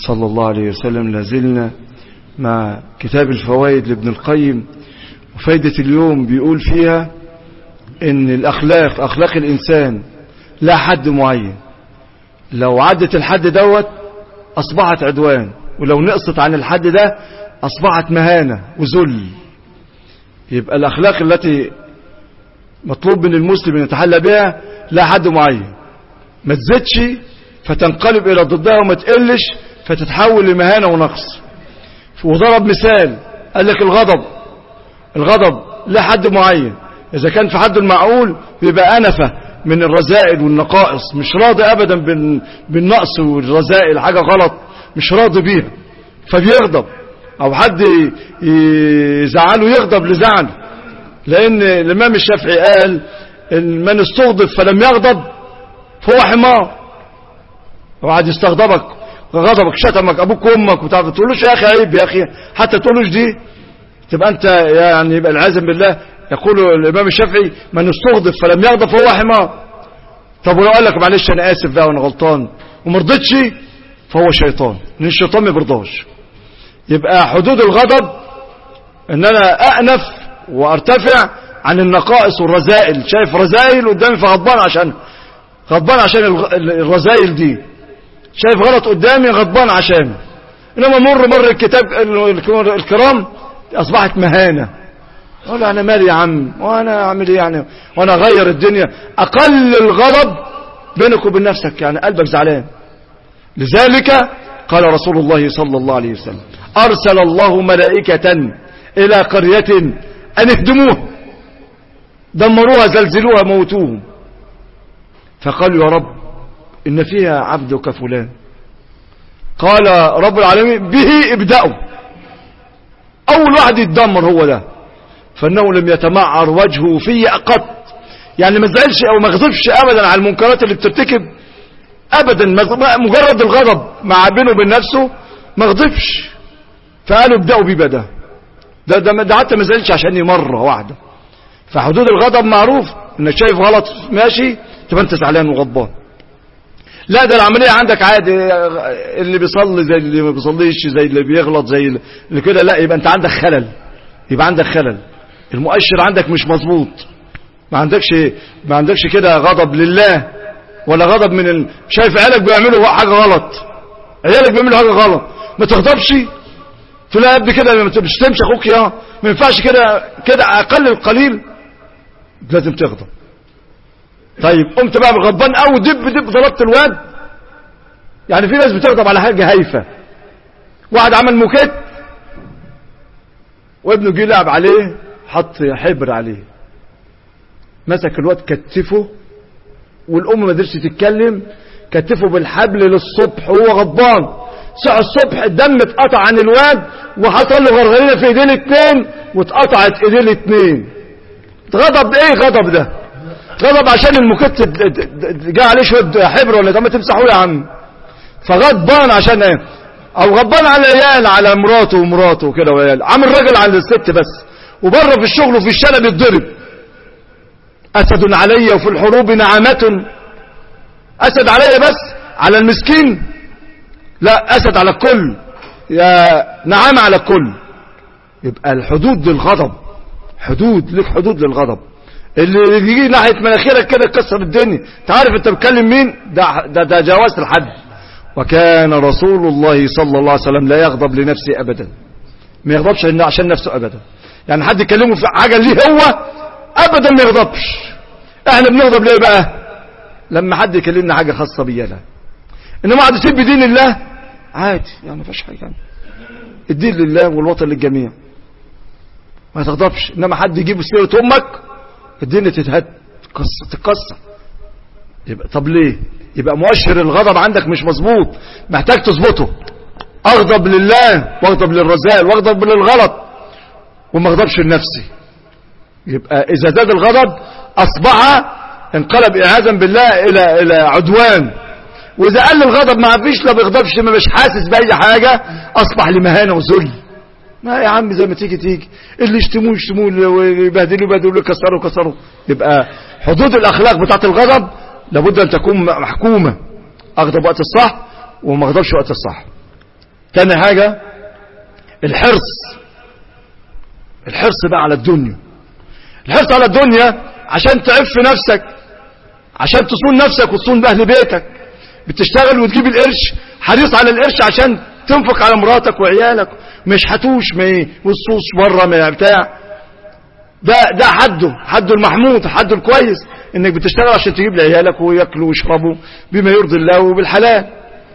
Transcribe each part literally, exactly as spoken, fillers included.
صلى الله عليه وسلم. لازلنا مع كتاب الفوائد لابن القيم، وفايدة اليوم بيقول فيها ان الاخلاق اخلاق الانسان لا حد معين، لو عدت الحد دوت اصبحت عدوان، ولو نقصت عن الحد ده اصبحت مهانة وذل. يبقى الاخلاق التي مطلوب من المسلم ان يتحلى بها لا حد معين، ما تزيدش فتنقلب الى ضدها، وما تقلش فتتحول لمهانة ونقص. وضرب مثال قال لك الغضب الغضب لا حد معين، اذا كان في حد المعقول بيبقى انفة من الرذائل والنقائص، مش راضي ابدا بالنقص والرذائل، حاجة غلط مش راضي بيها فبيغضب، او حد يزعله يغضب لزعله. لان الامام الشافعي قال ان من استغضب فلم يغضب فهو حمار. وقعد يستغضبك غضبك، شتمك ابوك وامك وتعرف تقولوش يا اخي عيب يا اخي، حتى تقولوش دي تبقى انت يعني يبقى العياذ بالله. يقول الامام الشافعي من استغضب فلم يغضب فهو حمار. طب ولو قال لك معلش انا اسف بقى وانا غلطان وما رضيتش فهو شيطان، لان الشيطان ما بيرضاش. يبقى حدود الغضب ان انا انف وارتفع عن النقائص والرذائل. شايف رذائل قدامي فغضبان عشان غضبان عشان الرذائل دي، شايف غلط قدامي غضبان عشان. انما مر مر الكتاب الكرام اصبحت مهانة. اقول انا مالي يا عم وانا اعمل ايه يعني، وانا اغير الدنيا. اقل الغضب بينك وبين نفسك، يعني قلبك زعلان. لذلك قال رسول الله صلى الله عليه وسلم ارسل الله ملائكة الى قرية ان اهدموها، دمروها زلزلوها موتوهم، فقالوا يا رب ان فيها عبدك فلان. قال رب العالمين به ابدأوا، اول واحد يتدمر هو ده، فانه لم يتمعر وجهه في قط، يعني ما زعلش او ما غضبش ابدا على المنكرات اللي بترتكب ابدا، مجرد الغضب مع بينه وبين نفسه ما غضبش. فقالوا ابدأوا بيه ده ده ده, ده حتى ما زعلش عشان مرة واحدة. فحدود الغضب معروف، انك شايف غلط ماشي تبقى انت زعلان وغضبان. لا ده العملية عندك عادي، اللي بيصلي زي اللي ما بيصليش، زي اللي بيغلط زي اللي كده، لا يبقى انت عندك خلل، يبقى عندك خلل، المؤشر عندك مش مظبوط. ما عندكش ما عندكش كده غضب لله ولا غضب من ال... شايف عيالك بيعملوا حاجة غلط، عيالك بيعملوا حاجة غلط ما تغضبش، تلاقي قد كده ما تشتمش اخوك، يا ما ينفعش كده كده، اقل القليل لازم تغضب. طيب قمت بقى غضبان قوي دب دب ضربت الواد، يعني في ناس بتغضب على حاجه هايفه. واحد عمل موكيت وابنه جه لعب عليه، حط حبر عليه، مسك الواد كتفه، والام ما قدرتش تتكلم، كتفه بالحبل للصبح وهو غضبان. ساعة الصبح الدم اتقطع عن الواد، وحصل له غرغرينه في ايديه الاثنين، واتقطعت ايديه الاثنين. غضب ايه غضب ده؟ غضب عشان المكت جاء عليه شويه حبر ولا ده، ما تمسحوه يا عم. فغضبان عشان ايه؟ او غضبان على العيال، على مراته ومراته وكده وعيال، عامل راجل على الست بس، وبره في الشغل وفي الشارع بيتضرب. اسد علي وفي الحروب نعمة. اسد علي بس على المسكين؟ لا، اسد على الكل، يا نعامة على الكل. يبقى الحدود للغضب، حدود لك حدود للغضب. اللي يجي ناحية مناخيرك كده يكسر الدنيا، تعرف انت بتكلم مين؟ ده ده, ده جواز الحد. وكان رسول الله صلى الله عليه وسلم لا يغضب لنفسه ابدا، ما يغضبش عشان نفسه ابدا. يعني حد يكلمه في حاجة ليه هو ابدا ما يغضبش. احنا بنغضب ليه بقى؟ لما حد يكلمنا حاجة خاصة بينا. انما عاد يسيب دين الله عادي، يعني ما فيش حاجة، الدين لله والوطن للجميع، ما تغضبش. انما حد يجيب سيرة امك الدنيا تتهد تتكسر. يبقى طب ليه؟ يبقى مؤشر الغضب عندك مش مظبوط، محتاج تظبطه. اغضب لله واغضب للرذائل واغضب للغلط وما اغضبش لنفسي. يبقى اذا زاد الغضب اصبح انقلب اعاذا بالله الى الى عدوان. واذا قل الغضب ما فيش، لا بيغضبش، ما مش حاسس باي حاجه، اصبح لمهانه وذل. ما يا عم زي ما تيجي تيجي، اللي يشتموه يشتموه، ويبهدلوا يبهدلوا، يكسروا يكسروا. يبقى حدود الاخلاق بتاعت الغضب لابد ان تكون محكومه. اغضب وقت الصح وما اغضبش وقت الصح. تاني حاجة الحرص. الحرص بقى على الدنيا. الحرص على الدنيا عشان تعف نفسك، عشان تصون نفسك وتصون بأهل بيتك. بتشتغل وتجيب القرش، حريص على القرش عشان تنفق على مراتك وعيالك، مش هتوش ما ايه والصوص بره ما بتاع. ده ده حده حده المحمود، حده الكويس، انك بتشتغل عشان تجيب لعيالك وياكلوا ويشربوا بما يرضي الله وبالحلال.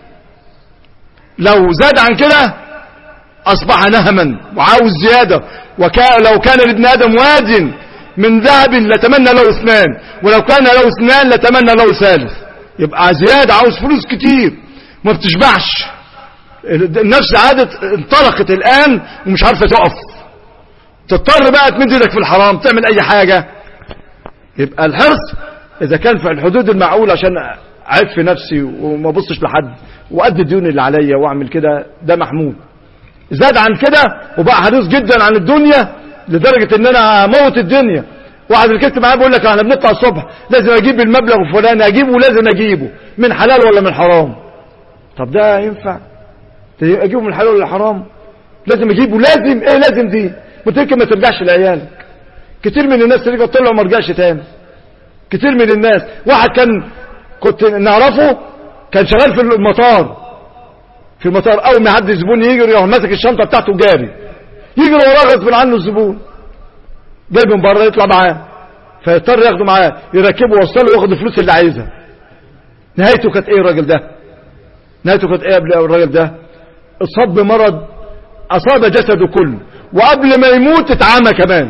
لو زاد عن كده اصبح نهما وعاوز زياده. وكان لو كان لابن ادم واد من ذهب لتمنى له اثنان، ولو كان له اثنان لتمنى له ثالث. يبقى زياده، عاوز فلوس كتير ما بتشبعش. النفس عادت انطلقت الان ومش عارفه تقف، تضطر بقى تمد ايدك في الحرام، تعمل اي حاجه. يبقى الحرص اذا كان في الحدود المعقوله عشان اعف نفسي وما ابصش لحد وادي الديون اللي عليا واعمل كده، ده محمود. زاد عن كده وبقى حريص جدا عن الدنيا لدرجه ان انا اموت الدنيا. واحد اللي كنت معاه بيقول لك احنا بنطلع الصبح لازم اجيب المبلغ الفلاني، اجيبه ولازم اجيبه من حلال ولا من حرام. طب ده ينفع اجيبه من حلال ولا حرام؟ لازم اجيبه. لازم ايه لازم دي؟ ممكن ما ترجعش لعيالك. كتير من الناس اللي طلعوا ما رجعش تاني. كتير من الناس. واحد كان كنت نعرفه كان شغال في المطار، في المطار اول ما يعدي زبون يجري يروح ماسك الشنطه بتاعته جاري يجري وراه غصب عنه الزبون، جاي من بره يطلع معاه فيضطر ياخده معاه يركبه ويوصله وياخد الفلوس اللي عايزها. نهايته كانت ايه الراجل ده؟ نهايته كانت ايه قبل الراجل ده؟ اصاب بمرض اصاب جسده كله، وقبل ما يموت اتعمى كمان.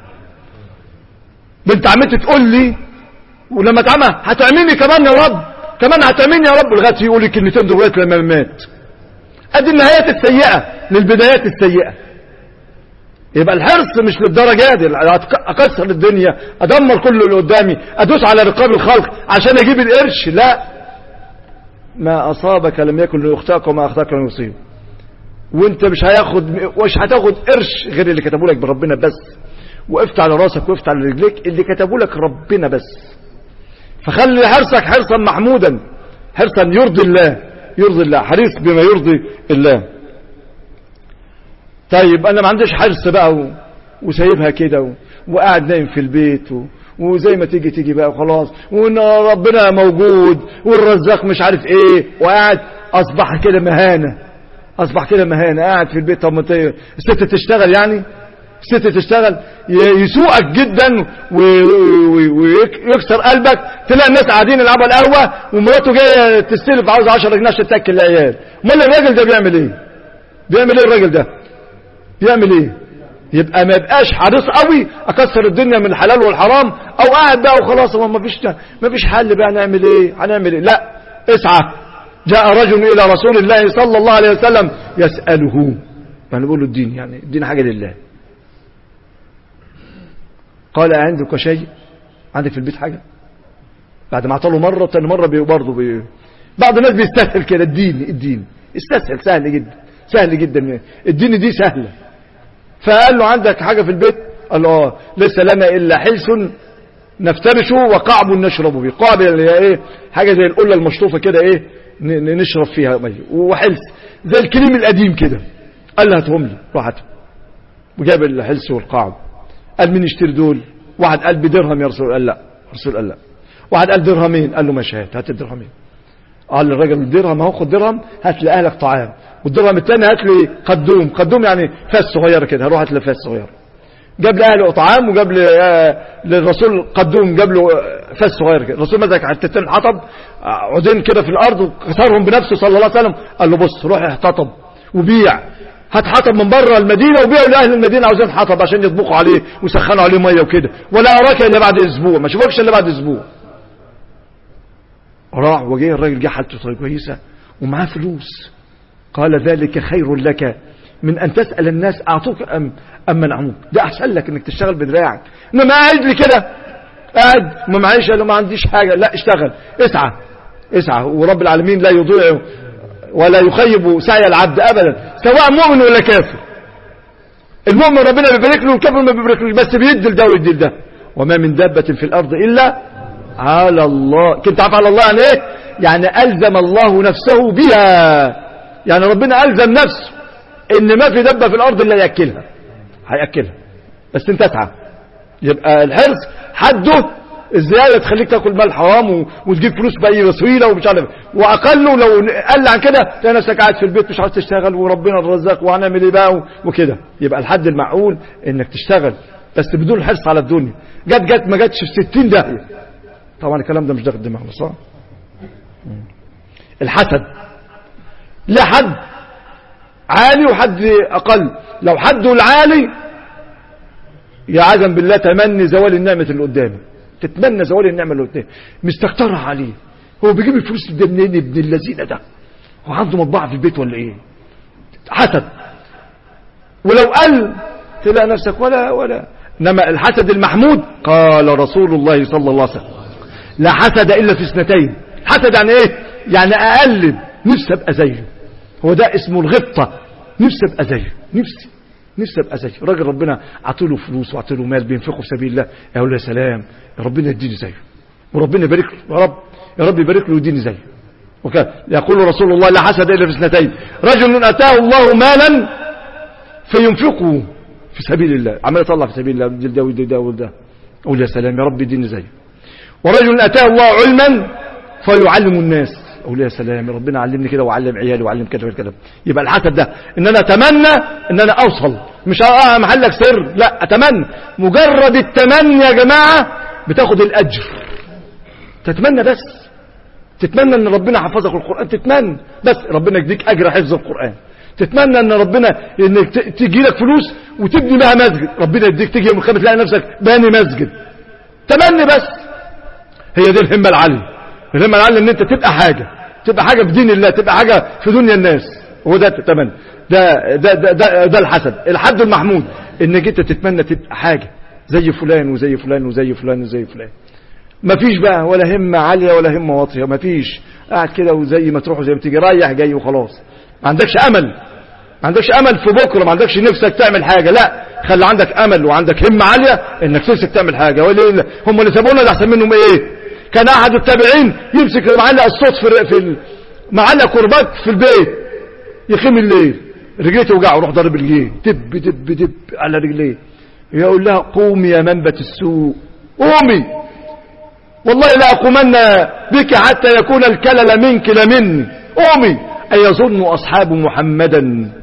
بنت عمتي تقول لي ولما اتعمى هتعميني كمان يا رب، كمان هتعميني يا رب، لغايه يقول لي كلمتين دول لما مات. ادي النهايات السيئه للبدايات السيئه. يبقى الحرص مش للدرجه دي، اكسر الدنيا، ادمر كل اللي قدامي، ادوس على رقاب الخلق عشان اجيب القرش. لا، ما اصابك لم يكن ليخطئك وما اخطاك لم يصيب. وانت مش هياخد مش هتاخد قرش غير اللي كتبوا لك بربنا بس. وقفت على راسك وقفت على رجليك، اللي كتبوا لك ربنا بس. فخلي حرصك حرصا محمودا، حرصا يرضي الله، يرضي الله، حريص بما يرضي الله. طيب انا ما عنديش حرص بقى و... وسايبها كده و... وقاعد نايم في البيت و... وزي ما تيجي تيجي بقى وخلاص، وان ربنا موجود والرزاق مش عارف ايه، وقاعد اصبح كده مهانه، اصبح كده مهانه، قاعد في البيت. طب ما الست تشتغل يعني، الست تشتغل يسوقك جدا ويكسر قلبك. تلاقي الناس قاعدين يلعبوا القهوه ومراته جايه تستلف عاوز عشرة جنيه عشان تاكل العيال. امال الراجل ده بيعمل ايه؟ بيعمل ايه الراجل ده؟ بيعمل ايه؟ يبقى ما يبقاش حريص قوي اكسر الدنيا من الحلال والحرام، او قاعد بقى وخلاص ما فيش ما فيش حل بقى، نعمل ايه؟ هنعمل ايه؟ لا، اسعى. جاء رجل الى رسول الله صلى الله عليه وسلم يساله، يعني بيقول له الدين، يعني الدين حاجه لله. قال عندك شيء؟ عندك في البيت حاجه؟ بعد ما اعطاه مره ثاني مره برضه بي... بعض الناس بيستسهل كده. الدين الدين استسهل، سهل جدا، سهل جدا. الدين دي سهله. فقال له عندك حاجه في البيت؟ قال له اه، ليس لنا الا حلس نفترشه وقعب نشرب به. قعب اللي هي ايه؟ حاجه زي القله المشطوفه كده، ايه نشرب فيها ميه، وحلس زي الكليم القديم كده. قال له هاتهم لي، راح هاتهم وجاب الحلس والقعب. قال مين يشتري دول؟ واحد قال بدرهم يا رسول. قال لا. رسول قال لا. واحد قال درهمين. قال له ماشي، هات هات الدرهمين. قال للراجل الدرهم اهو، خد درهم هات لاهلك طعام، والدرهم الثاني هات لي قدوم. قدوم يعني فاس صغيره كده، هروح هات له فاس صغيره. جاب لاهله طعام وجاب للرسول قدوم، جاب له فاس صغير كده. الرسول مسك حتتين حطب عودين كده في الارض وكسرهم بنفسه صلى الله عليه وسلم. قال له بص، روح احتطب وبيع، هات حطب من بره المدينه وبيعوا لاهل المدينه عاوزين حطب عشان يطبخوا عليه ويسخنوا عليه ميه وكده، ولا اراك الا بعد اسبوع، ما اشوفكش الا بعد اسبوع. راح وجه الراجل، جه حالته كويسه ومعاه فلوس. قال ذلك خير لك من ان تسال الناس اعطوك ام ام منعوك. ده احسن لك انك تشتغل بدراعك. انما قاعد لي كده، قاعد ما معيش الا ما عنديش حاجه. لا، اشتغل، اسعى اسعى، ورب العالمين لا يضيع ولا يخيب سعي العبد ابدا، سواء مؤمن ولا كافر. المؤمن ربنا بيبارك له، والكافر ما بيباركلوش، بس بيدي لده ويدي لده. وما من دابه في الارض الا على الله. كنت عارف على الله يعني ايه؟ يعني الزم الله نفسه بها، يعني ربنا ألزم نفسه ان ما في دبة في الارض الا يأكلها، هيأكلها بس انت اتعب. يبقى الحرص حده الزيادة تخليك تاكل مال حرام وتجيب فلوس بأي وسيلة ومش عارف، واقله لو قل عن كده تلاقي نفسك قاعد في البيت مش عاوز تشتغل وربنا الرزاق وهنعمل ايه بقى وكده. يبقى الحد المعقول انك تشتغل بس بدون الحرص على الدنيا. جت جت ما جتش في ستين داهية. طبعا الكلام ده مش داخل دماغنا صح. الحسد لا حد عالي وحد اقل. لو حده العالي يعزم بالله تمني زوال النعمة اللي قدامه، تتمنى زوال النعمة اللي قدامه، مستكترها عليه. هو بيجيب الفلوس ده منين ابن اللذينه ده؟ هو عنده مطبعة في البيت ولا ايه؟ حسد. ولو قل تلاقي نفسك ولا ولا. انما الحسد المحمود قال رسول الله صلى الله عليه وسلم لا حسد الا في اثنتين. حسد يعني ايه؟ يعني اقلب نفسي ابقى زيه. هو ده اسمه الغبطة، نفسي ابقى زيه، نفسي نفسي ابقى زيه. راجل ربنا عطيله فلوس وعطيله مال بينفقه في سبيل الله، يقول له يا سلام يا ربنا يديني زيه وربنا يبارك له، يا رب يا رب يبارك له ويديني زيه. وكان يقول رسول الله لا حسد الا في اثنتين، رجل اتاه الله مالا فينفقه في سبيل الله، عمال يطلع في سبيل الله ده وده ده وده، اقول يا سلام يا رب يديني زيه. ورجل اتاه الله علما فيعلم الناس، اقول يا سلام ربنا علمني كده وعلم عيالي وعلم كده وكده. يبقى الحسد ده ان انا اتمنى ان انا اوصل، مش اه محلك سر، لا اتمنى. مجرد التمني يا جماعه بتاخد الاجر. تتمنى بس، تتمنى ان ربنا حفظك القران، تتمنى بس ربنا يديك اجر حفظ القران. تتمنى ان ربنا انك تجي لك فلوس وتبني بها مسجد، ربنا يديك تيجي يوم الخميس تلاقي نفسك باني مسجد. تمني بس. هي دي الهمه العاليه. الهمة العالية ان انت تبقى حاجة، تبقى حاجة في دين الله، تبقى حاجة في دنيا الناس. هو ده تتمنى. ده ده ده ده, ده الحسد. الحد المحمود انك انت تتمنى تبقى حاجة زي فلان وزي فلان وزي فلان وزي فلان. مفيش بقى ولا همة عالية ولا همة واطية، مفيش. قاعد كده وزي ما تروح وزي ما تيجي، رايح جاي وخلاص. ما عندكش امل، ما عندكش امل في بكرة، ما عندكش نفسك تعمل حاجة. لا، خلي عندك امل وعندك همة عالية انك نفسك تعمل حاجة. وليه هم اللي سابونا ده احسن منهم ايه؟ كان احد التابعين يمسك معلق الصوت في في معلق كرباج في البيت، يخيم الليل رجليه توجعه يروح ضارب رجليه دب دب دب على رجليه، يقول لها قومي يا منبت السوء، قومي والله لا اقومن بك حتى يكون الكلل منك لمني، قومي. ايظن اصحاب محمدا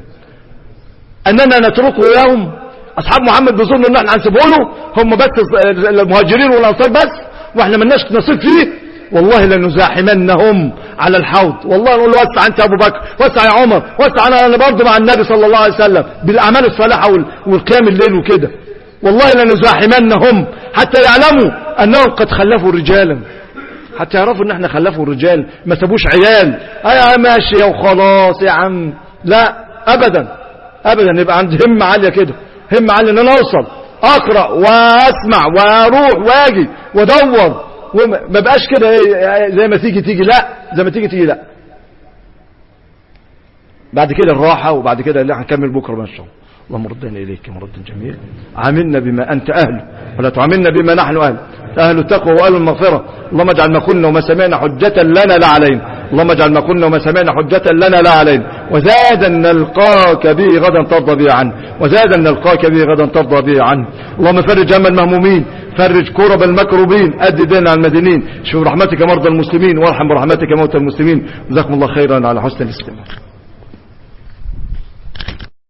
اننا نتركه يوم؟ اصحاب محمد بيظنوا ان احنا هنسيبه له؟ هم بس المهاجرين والانصار بس واحنا ملناش نصيب فيه؟ والله لنزاحمنهم على الحوض. والله نقول له وسع انت يا ابو بكر، وسع يا عمر، وسع انا انا برضه مع النبي صلى الله عليه وسلم بالاعمال الصالحه والقيام الليل وكده. والله لنزاحمنهم حتى يعلموا انهم قد خلفوا رجالا، حتى يعرفوا ان احنا خلفوا الرجال، ما سابوش عيال ايوه ماشي وخلاص يا عم. لا ابدا ابدا. يبقى عندي همه عاليه كده، همه عاليه ان انا اوصل اقرا واسمع واروح واجي وادور، وما بقاش كده زي ما تيجي تيجي، لا زي ما تيجي تيجي لا. بعد كده الراحه، وبعد كده اللي هنكمل بكره ان شاء الله. اللهم ردنا اليك مردا جميلا، عاملنا بما انت اهله ولا تعاملنا بما نحن اهله، اهل التقوى واهل المغفره. اللهم اجعل ما قلنا وما سمعنا حجه لنا لا علينا، اللهم اجعل ما قلنا وما سمعنا حجه لنا لا علينا. وزادا نلقاك به غدا ترضى به عنه، وزادا نلقاك به غدا ترضى به عنه. اللهم فرج هم المهمومين، فرج كرب المكروبين، ادي دين على المدينين، شوف برحمتك مرضى المسلمين، وارحم برحمتك موتى المسلمين. جزاكم الله خيرا على حسن الاستماع.